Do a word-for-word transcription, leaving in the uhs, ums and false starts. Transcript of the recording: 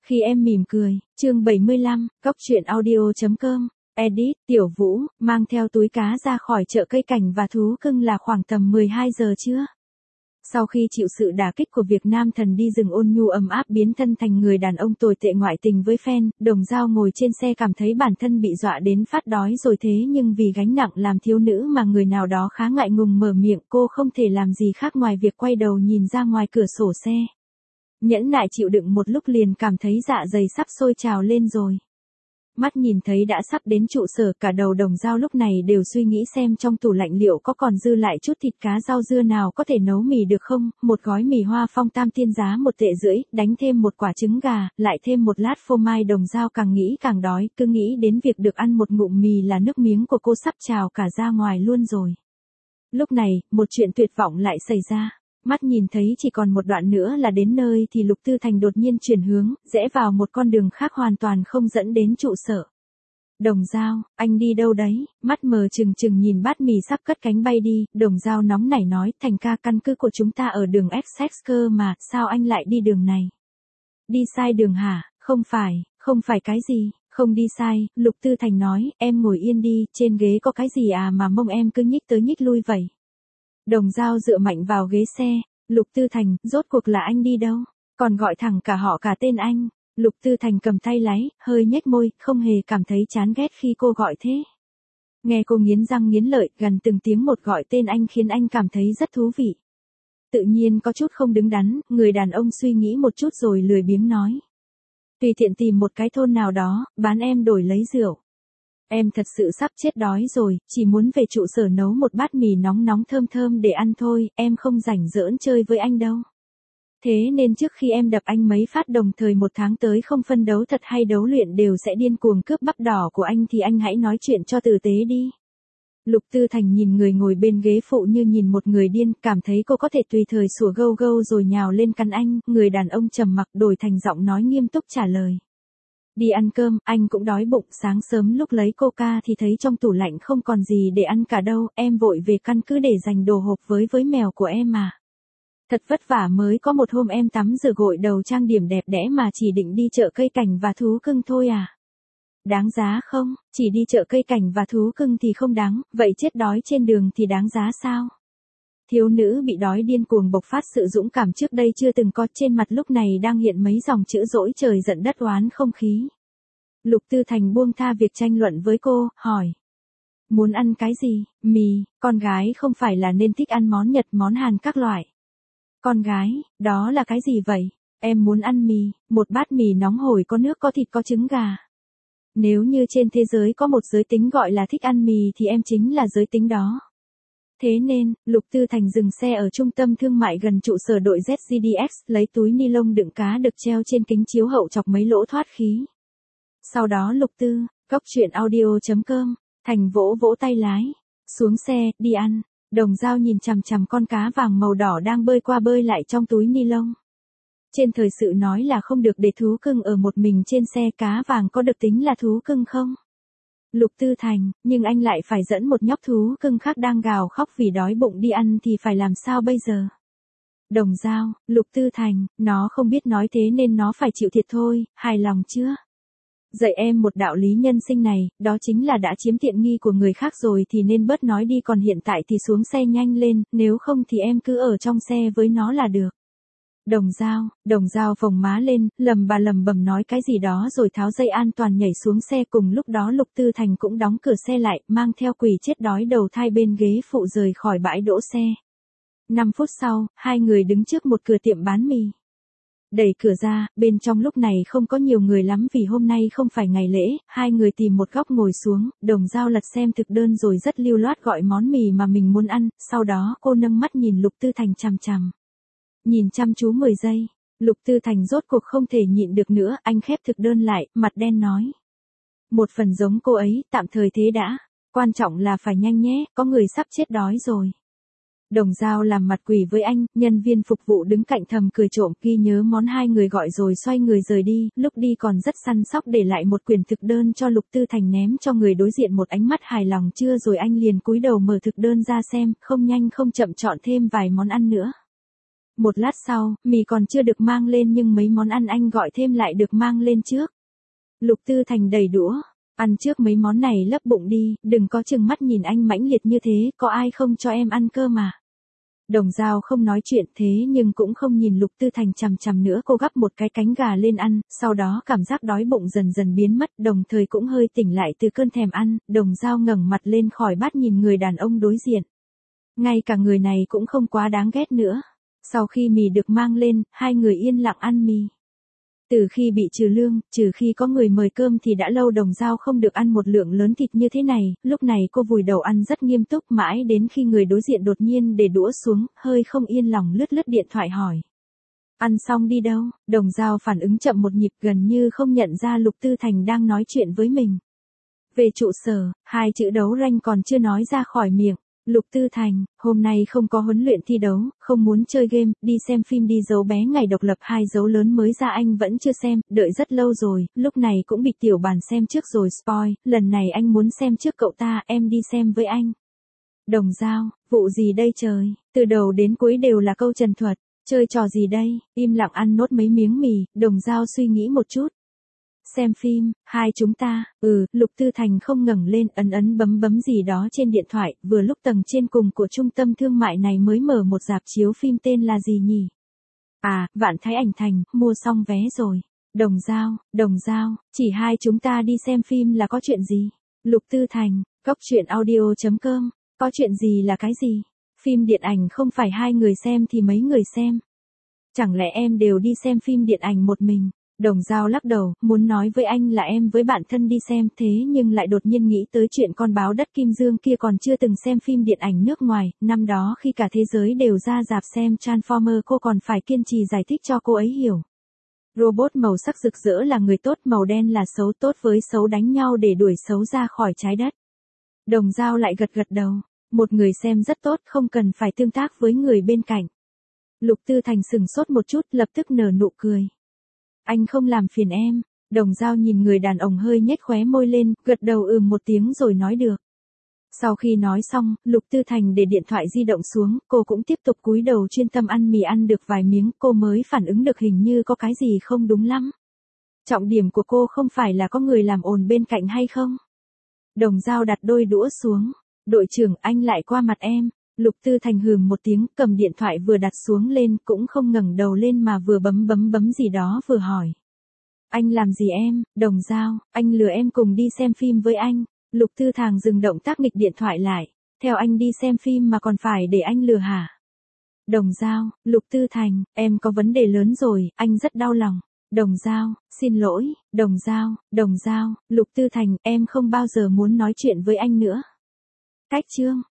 Khi em mỉm cười, chương bảy mươi lăm, cóc truyện audio chấm com, edit, Tiểu Vũ, mang theo túi cá ra khỏi chợ cây cảnh và thú cưng là khoảng tầm mười hai giờ trưa. Sau khi chịu sự đả kích của việc nam thần đi rừng ôn nhu ấm áp biến thân thành người đàn ông tồi tệ ngoại tình với fan, Đồng Dao ngồi trên xe cảm thấy bản thân bị dọa đến phát đói rồi thế nhưng vì gánh nặng làm thiếu nữ mà người nào đó khá ngại ngùng mở miệng, cô không thể làm gì khác ngoài việc quay đầu nhìn ra ngoài cửa sổ xe. Nhẫn nại chịu đựng một lúc liền cảm thấy dạ dày sắp sôi trào lên rồi. Mắt nhìn thấy đã sắp đến trụ sở, cả đầu Đồng Dao lúc này đều suy nghĩ xem trong tủ lạnh liệu có còn dư lại chút thịt cá rau dưa nào có thể nấu mì được không, một gói mì Hoa Phong tam tiên giá một tệ rưỡi, đánh thêm một quả trứng gà, lại thêm một lát phô mai. Đồng Dao càng nghĩ càng đói, cứ nghĩ đến việc được ăn một ngụm mì là nước miếng của cô sắp trào cả ra ngoài luôn rồi. Lúc này, một chuyện tuyệt vọng lại xảy ra. Mắt nhìn thấy chỉ còn một đoạn nữa là đến nơi thì Lục Tư Thành đột nhiên chuyển hướng, rẽ vào một con đường khác hoàn toàn không dẫn đến trụ sở. Đồng Dao, anh đi đâu đấy? Mắt mờ trừng trừng nhìn bát mì sắp cất cánh bay đi, Đồng Dao nóng nảy nói, Thành ca, căn cứ của chúng ta ở đường Essex cơ mà, sao anh lại đi đường này? Đi sai đường hả? Không phải, không phải cái gì, không đi sai, Lục Tư Thành nói, em ngồi yên đi, trên ghế có cái gì à mà mông em cứ nhích tới nhích lui vậy? Đồng Dao dựa mạnh vào ghế xe, Lục Tư Thành, rốt cuộc là anh đi đâu? Còn gọi thẳng cả họ cả tên anh. Lục Tư Thành cầm tay lái, hơi nhếch môi, không hề cảm thấy chán ghét khi cô gọi thế. Nghe cô nghiến răng nghiến lợi, gần từng tiếng một gọi tên anh khiến anh cảm thấy rất thú vị. Tự nhiên có chút không đứng đắn, người đàn ông suy nghĩ một chút rồi lười biếng nói. Tùy tiện tìm một cái thôn nào đó, bán em đổi lấy rượu. Em thật sự sắp chết đói rồi, chỉ muốn về trụ sở nấu một bát mì nóng nóng thơm thơm để ăn thôi, em không rảnh giỡn chơi với anh đâu. Thế nên trước khi em đập anh mấy phát đồng thời một tháng tới không phân đấu thật hay đấu luyện đều sẽ điên cuồng cướp bắp đỏ của anh thì anh hãy nói chuyện cho tử tế đi. Lục Tư Thành nhìn người ngồi bên ghế phụ như nhìn một người điên, cảm thấy cô có thể tùy thời sủa gâu gâu rồi nhào lên cắn anh, người đàn ông trầm mặc đổi thành giọng nói nghiêm túc trả lời. Đi ăn cơm, anh cũng đói bụng, sáng sớm lúc lấy coca thì thấy trong tủ lạnh không còn gì để ăn cả đâu, em vội về căn cứ để dành đồ hộp với với mèo của em mà. Thật vất vả mới có một hôm em tắm rửa gội đầu trang điểm đẹp đẽ mà chỉ định đi chợ cây cảnh và thú cưng thôi à? Đáng giá không? Chỉ đi chợ cây cảnh và thú cưng thì không đáng, vậy chết đói trên đường thì đáng giá sao? Thiếu nữ bị đói điên cuồng bộc phát sự dũng cảm trước đây chưa từng có, trên mặt lúc này đang hiện mấy dòng chữ dỗi trời giận đất oán không khí. Lục Tư Thành buông tha việc tranh luận với cô, hỏi. Muốn ăn cái gì? Mì, con gái không phải là nên thích ăn món Nhật món Hàn các loại. Con gái, đó là cái gì vậy? Em muốn ăn mì, một bát mì nóng hổi có nước có thịt có trứng gà. Nếu như trên thế giới có một giới tính gọi là thích ăn mì thì em chính là giới tính đó. Thế nên, Lục Tư Thành dừng xe ở trung tâm thương mại gần trụ sở đội Z G D X, lấy túi ni lông đựng cá được treo trên kính chiếu hậu chọc mấy lỗ thoát khí. Sau đó Lục Tư, cóc truyện audio chấm com, Thành vỗ vỗ tay lái. Xuống xe, đi ăn. Đồng Dao nhìn chằm chằm con cá vàng màu đỏ đang bơi qua bơi lại trong túi ni lông. Trên thời sự nói là không được để thú cưng ở một mình trên xe, cá vàng có được tính là thú cưng không? Lục Tư Thành, nhưng anh lại phải dẫn một nhóc thú cưng khác đang gào khóc vì đói bụng đi ăn thì phải làm sao bây giờ? Đồng Dao, Lục Tư Thành, nó không biết nói thế nên nó phải chịu thiệt thôi, hài lòng chưa? Dạy em một đạo lý nhân sinh này, đó chính là đã chiếm tiện nghi của người khác rồi thì nên bớt nói đi, còn hiện tại thì xuống xe nhanh lên, nếu không thì em cứ ở trong xe với nó là được. Đồng Dao, Đồng Dao phồng má lên, lầm bà lầm bầm nói cái gì đó rồi tháo dây an toàn nhảy xuống xe. Cùng lúc đó Lục Tư Thành cũng đóng cửa xe lại, mang theo quỷ chết đói đầu thai bên ghế phụ rời khỏi bãi đỗ xe. năm phút sau, hai người đứng trước một cửa tiệm bán mì. Đẩy cửa ra, bên trong lúc này không có nhiều người lắm vì hôm nay không phải ngày lễ, hai người tìm một góc ngồi xuống, Đồng Dao lật xem thực đơn rồi rất lưu loát gọi món mì mà mình muốn ăn, sau đó cô nâng mắt nhìn Lục Tư Thành chằm chằm. Nhìn chăm chú mười giây, Lục Tư Thành rốt cuộc không thể nhịn được nữa, anh khép thực đơn lại, mặt đen nói. Một phần giống cô ấy, tạm thời thế đã, quan trọng là phải nhanh nhé, có người sắp chết đói rồi. Đồng Dao làm mặt quỷ với anh, nhân viên phục vụ đứng cạnh thầm cười trộm, ghi nhớ món hai người gọi rồi xoay người rời đi, lúc đi còn rất săn sóc để lại một quyển thực đơn cho Lục Tư Thành ném cho người đối diện một ánh mắt hài lòng chưa rồi anh liền cúi đầu mở thực đơn ra xem, không nhanh không chậm chọn thêm vài món ăn nữa. Một lát sau, mì còn chưa được mang lên nhưng mấy món ăn anh gọi thêm lại được mang lên trước. Lục Tư Thành đẩy đũa. Ăn trước mấy món này lấp bụng đi, đừng có chừng mắt nhìn anh mãnh liệt như thế, có ai không cho em ăn cơ mà. Đồng Dao không nói chuyện thế nhưng cũng không nhìn Lục Tư Thành chằm chằm nữa, cô gắp một cái cánh gà lên ăn, sau đó cảm giác đói bụng dần dần biến mất, đồng thời cũng hơi tỉnh lại từ cơn thèm ăn, Đồng Dao ngẩng mặt lên khỏi bát nhìn người đàn ông đối diện. Ngay cả người này cũng không quá đáng ghét nữa. Sau khi mì được mang lên, hai người yên lặng ăn mì. Từ khi bị trừ lương, trừ khi có người mời cơm thì đã lâu Đồng Dao không được ăn một lượng lớn thịt như thế này, lúc này cô vùi đầu ăn rất nghiêm túc mãi đến khi người đối diện đột nhiên để đũa xuống, hơi không yên lòng lướt lướt điện thoại hỏi. Ăn xong đi đâu? Đồng Dao phản ứng chậm một nhịp, gần như không nhận ra Lục Tư Thành đang nói chuyện với mình. Về trụ sở, hai chữ đấu ranh còn chưa nói ra khỏi miệng. Lục Tư Thành, hôm nay không có huấn luyện thi đấu, không muốn chơi game, đi xem phim đi dấu bé ngày độc lập hai dấu lớn mới ra anh vẫn chưa xem, đợi rất lâu rồi, lúc này cũng bị tiểu bàn xem trước rồi spoil, lần này anh muốn xem trước cậu ta, em đi xem với anh. Đồng Dao, vụ gì đây trời, từ đầu đến cuối đều là câu trần thuật, chơi trò gì đây, im lặng ăn nốt mấy miếng mì, Đồng Dao suy nghĩ một chút. Xem phim, hai chúng ta, ừ, Lục Tư Thành không ngẩng lên ấn ấn bấm bấm gì đó trên điện thoại, vừa lúc tầng trên cùng của trung tâm thương mại này mới mở một rạp chiếu phim tên là gì nhỉ? À, Vạn Thái Ảnh Thành, mua xong vé rồi. Đồng Dao, Đồng Dao, chỉ hai chúng ta đi xem phim là có chuyện gì? Lục Tư Thành, cốc truyện audio chấm com, có chuyện gì là cái gì? Phim điện ảnh không phải hai người xem thì mấy người xem. Chẳng lẽ em đều đi xem phim điện ảnh một mình? Đồng Dao lắc đầu, muốn nói với anh là em với bạn thân đi xem thế nhưng lại đột nhiên nghĩ tới chuyện con báo đất Kim Dương kia còn chưa từng xem phim điện ảnh nước ngoài, năm đó khi cả thế giới đều ra rạp xem Transformer cô còn phải kiên trì giải thích cho cô ấy hiểu. Robot màu sắc rực rỡ là người tốt, màu đen là xấu, tốt với xấu đánh nhau để đuổi xấu ra khỏi trái đất. Đồng Dao lại gật gật đầu, một người xem rất tốt không cần phải tương tác với người bên cạnh. Lục Tư Thành sừng sốt một chút lập tức nở nụ cười. Anh không làm phiền em. Đồng Dao nhìn người đàn ông hơi nhếch khóe môi lên, gật đầu ừm một tiếng rồi nói được. Sau khi nói xong, Lục Tư Thành để điện thoại di động xuống, cô cũng tiếp tục cúi đầu chuyên tâm ăn mì, ăn được vài miếng, cô mới phản ứng được hình như có cái gì không đúng lắm. Trọng điểm của cô không phải là có người làm ồn bên cạnh hay không? Đồng Dao đặt đôi đũa xuống. Đội trưởng, anh lại qua mặt em. Lục Tư Thành hừm một tiếng, cầm điện thoại vừa đặt xuống lên, cũng không ngẩng đầu lên mà vừa bấm bấm bấm gì đó vừa hỏi. Anh làm gì em? Đồng Dao, anh lừa em cùng đi xem phim với anh. Lục Tư Thành dừng động tác nghịch điện thoại lại. Theo anh đi xem phim mà còn phải để anh lừa hả? Đồng Dao, Lục Tư Thành, em có vấn đề lớn rồi, anh rất đau lòng. Đồng Dao, xin lỗi, Đồng Dao, Đồng Dao, Lục Tư Thành, em không bao giờ muốn nói chuyện với anh nữa. Cách chương.